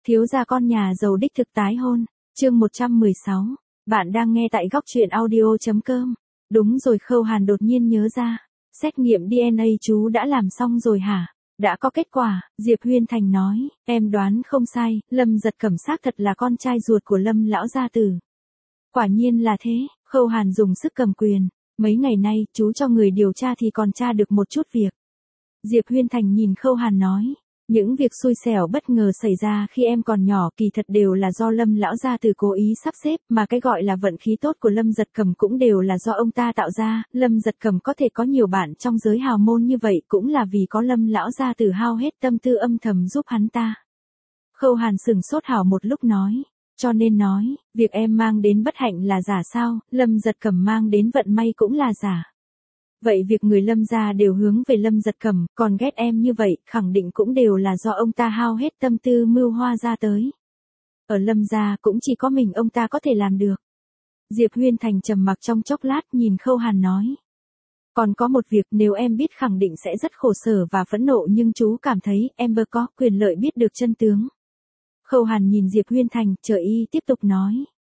Thiếu gia con nhà giàu đích thực tái hôn, chương 116. Bạn đang nghe tại góc truyện audio.com. Đúng rồi, Khâu Hàn đột nhiên nhớ ra. Xét nghiệm DNA chú đã làm xong rồi hả? Đã có kết quả, Diệp Huyên Thành nói, em đoán không sai, Lâm Giật Cẩm xác thật là con trai ruột của Lâm lão gia tử. Quả nhiên là thế, Khâu Hàn dùng sức cầm quyền. Mấy ngày nay, chú cho người điều tra thì còn tra được một chút việc. Diệp Huyên Thành nhìn Khâu Hàn nói. Những việc xui xẻo bất ngờ xảy ra khi em còn nhỏ kỳ thật đều là do Lâm lão gia tử cố ý sắp xếp, mà cái gọi là vận khí tốt của Lâm Giật Cẩm cũng đều là do ông ta tạo ra. Lâm Giật Cẩm có thể có nhiều bạn trong giới hào môn như vậy cũng là vì có Lâm lão gia tử hao hết tâm tư âm thầm giúp hắn ta. Khâu Hàn sừng sốt hảo một lúc nói, cho nên nói, việc em mang đến bất hạnh là giả sao, Lâm Giật Cẩm mang đến vận may cũng là giả. Vậy việc người Lâm gia đều hướng về Lâm Giật Cẩm, còn ghét em như vậy, khẳng định cũng đều là do ông ta hao hết tâm tư mưu hoa ra tới. Ở Lâm gia cũng chỉ có mình ông ta có thể làm được. Diệp Huyên Thành trầm mặc trong chốc lát nhìn Khâu Hàn nói. Còn có một việc nếu em biết khẳng định sẽ rất khổ sở và phẫn nộ nhưng chú cảm thấy em có quyền lợi biết được chân tướng. Khâu Hàn nhìn Diệp Huyên Thành, chờ y tiếp tục nói.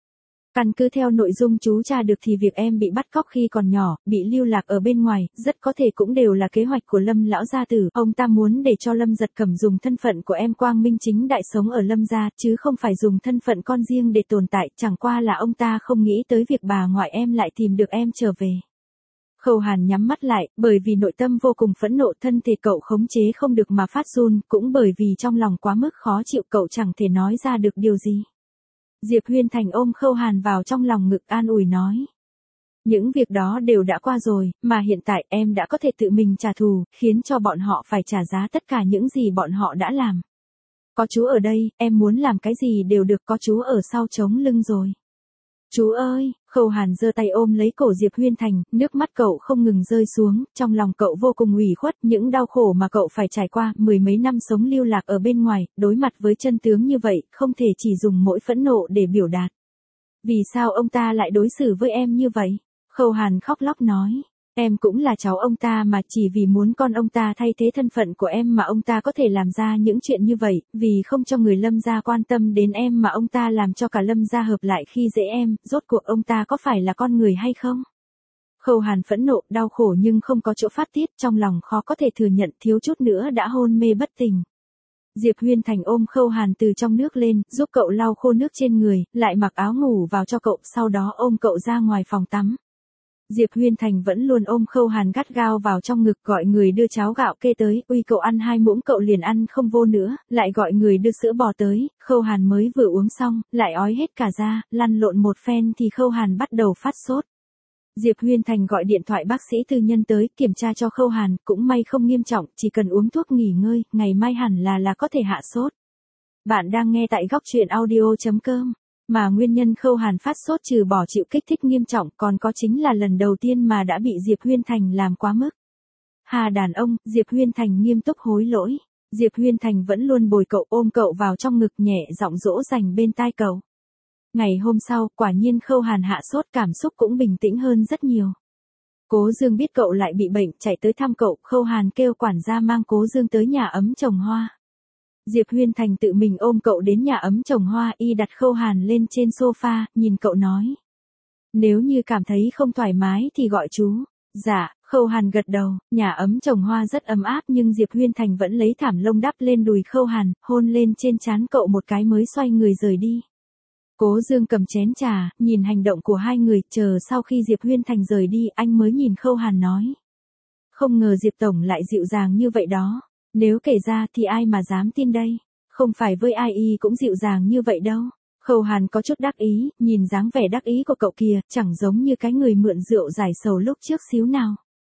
Căn cứ theo nội dung chú tra được thì việc em bị bắt cóc khi còn nhỏ, bị lưu lạc ở bên ngoài, rất có thể cũng đều là kế hoạch của Lâm lão gia tử. Ông ta muốn để cho Lâm Giật Cẩm dùng thân phận của em quang minh chính đại sống ở Lâm gia, chứ không phải dùng thân phận con riêng để tồn tại, chẳng qua là ông ta không nghĩ tới việc bà ngoại em lại tìm được em trở về. Khâu Hàn nhắm mắt lại, bởi vì nội tâm vô cùng phẫn nộ, thân thể cậu khống chế không được mà phát run, cũng bởi vì trong lòng quá mức khó chịu cậu chẳng thể nói ra được điều gì. Diệp Huyên Thành ôm Khâu Hàn vào trong lòng ngực an ủi nói. Những việc đó đều đã qua rồi, mà hiện tại em đã có thể tự mình trả thù, khiến cho bọn họ phải trả giá tất cả những gì bọn họ đã làm. Có chú ở đây, em muốn làm cái gì đều được, có chú ở sau chống lưng rồi. Chú ơi, Khâu Hàn giơ tay ôm lấy cổ Diệp Huyên Thành, nước mắt cậu không ngừng rơi xuống, trong lòng cậu vô cùng ủy khuất, những đau khổ mà cậu phải trải qua, mười mấy năm sống lưu lạc ở bên ngoài, đối mặt với chân tướng như vậy, không thể chỉ dùng mỗi phẫn nộ để biểu đạt. Vì sao ông ta lại đối xử với em như vậy? Khâu Hàn khóc lóc nói. Em cũng là cháu ông ta mà chỉ vì muốn con ông ta thay thế thân phận của em mà ông ta có thể làm ra những chuyện như vậy, vì không cho người Lâm gia quan tâm đến em mà ông ta làm cho cả Lâm gia hợp lại khi dễ em, rốt cuộc ông ta có phải là con người hay không? Khâu Hàn phẫn nộ, đau khổ nhưng không có chỗ phát tiết, trong lòng khó có thể thừa nhận, thiếu chút nữa đã hôn mê bất tỉnh. Diệp Huyên Thành ôm Khâu Hàn từ trong nước lên, giúp cậu lau khô nước trên người, lại mặc áo ngủ vào cho cậu, sau đó ôm cậu ra ngoài phòng tắm. Diệp Huyên Thành vẫn luôn ôm Khâu Hàn gắt gao vào trong ngực, gọi người đưa cháo gạo kê tới, uy cậu ăn 2 muỗng cậu liền ăn không vô nữa, lại gọi người đưa sữa bò tới, Khâu Hàn mới vừa uống xong, lại ói hết cả ra, lăn lộn một phen thì Khâu Hàn bắt đầu phát sốt. Diệp Huyên Thành gọi điện thoại bác sĩ tư nhân tới, kiểm tra cho Khâu Hàn, cũng may không nghiêm trọng, chỉ cần uống thuốc nghỉ ngơi, ngày mai hẳn là có thể hạ sốt. Bạn đang nghe tại góc truyện audio.com. Mà nguyên nhân Khâu Hàn phát sốt trừ bỏ chịu kích thích nghiêm trọng còn có chính là lần đầu tiên mà đã bị Diệp Huyên Thành làm quá mức. Hà đàn ông, Diệp Huyên Thành nghiêm túc hối lỗi. Diệp Huyên Thành vẫn luôn bồi cậu, ôm cậu vào trong ngực, nhẹ giọng dỗ dành bên tai cậu. Ngày hôm sau, quả nhiên Khâu Hàn hạ sốt, cảm xúc cũng bình tĩnh hơn rất nhiều. Cố Dương biết cậu lại bị bệnh, chạy tới thăm cậu, Khâu Hàn kêu quản gia mang Cố Dương tới nhà ấm trồng hoa. Diệp Huyên Thành tự mình ôm cậu đến nhà ấm trồng hoa, y đặt Khâu Hàn lên trên sofa, nhìn cậu nói. Nếu như cảm thấy không thoải mái thì gọi chú. Dạ, Khâu Hàn gật đầu, nhà ấm trồng hoa rất ấm áp nhưng Diệp Huyên Thành vẫn lấy thảm lông đắp lên đùi Khâu Hàn, hôn lên trên trán cậu một cái mới xoay người rời đi. Cố Dương cầm chén trà, nhìn hành động của hai người, chờ sau khi Diệp Huyên Thành rời đi anh mới nhìn Khâu Hàn nói. Không ngờ Diệp Tổng lại dịu dàng như vậy đó. Nếu kể ra thì ai mà dám tin đây, không phải với ai y cũng dịu dàng như vậy đâu. Khâu Hàn có chút đắc ý, nhìn dáng vẻ đắc ý của cậu kìa, chẳng giống như cái người mượn rượu giải sầu lúc trước xíu nào.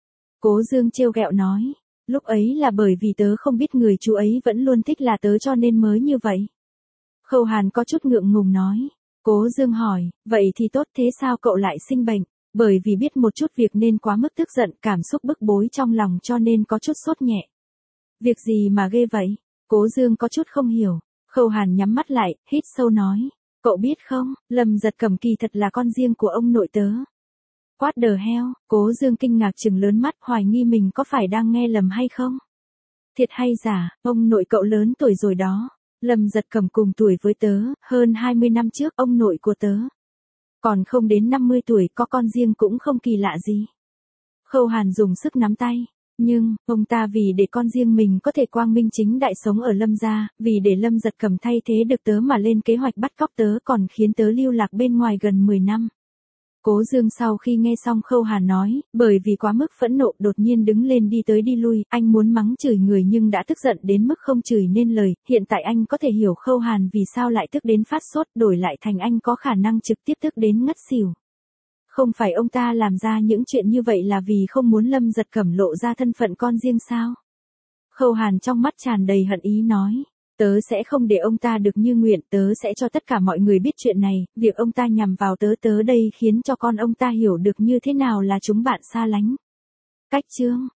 Cố Dương trêu ghẹo nói, lúc ấy là bởi vì tớ không biết người chú ấy vẫn luôn thích là tớ cho nên mới như vậy. Khâu Hàn có chút ngượng ngùng nói, Cố Dương hỏi, vậy thì tốt, thế sao cậu lại sinh bệnh? Bởi vì biết một chút việc nên quá mức tức giận, cảm xúc bức bối trong lòng cho nên có chút sốt nhẹ. Việc gì mà ghê vậy? Cố Dương có chút không hiểu. Khâu Hàn nhắm mắt lại, hít sâu nói. Cậu biết không, Lâm Giật Cẩm kỳ thật là con riêng của ông nội tớ. What the hell? Cố Dương kinh ngạc trừng lớn mắt, hoài nghi mình có phải đang nghe lầm hay không? Thiệt hay giả, ông nội cậu lớn tuổi rồi đó. Lâm Giật Cẩm cùng tuổi với tớ, hơn 20 năm trước ông nội của tớ. Còn không đến 50 tuổi có con riêng cũng không kỳ lạ gì. Khâu Hàn dùng sức nắm tay. Nhưng, ông ta vì để con riêng mình có thể quang minh chính đại sống ở Lâm gia, vì để Lâm Giật Cẩm thay thế được tớ mà lên kế hoạch bắt cóc tớ còn khiến tớ lưu lạc bên ngoài gần 10 năm. Cố Dương sau khi nghe xong Khâu Hàn nói, bởi vì quá mức phẫn nộ đột nhiên đứng lên đi tới đi lui, anh muốn mắng chửi người nhưng đã tức giận đến mức không chửi nên lời, hiện tại anh có thể hiểu Khâu Hàn vì sao lại tức đến phát sốt, đổi lại thành anh có khả năng trực tiếp tức đến ngất xỉu. Không phải ông ta làm ra những chuyện như vậy là vì không muốn Lâm Giật Cẩm lộ ra thân phận con riêng sao? Khâu Hàn trong mắt tràn đầy hận ý nói. Tớ sẽ không để ông ta được như nguyện, tớ sẽ cho tất cả mọi người biết chuyện này, việc ông ta nhằm vào tớ đây khiến cho con ông ta hiểu được như thế nào là chúng bạn xa lánh. Cách chương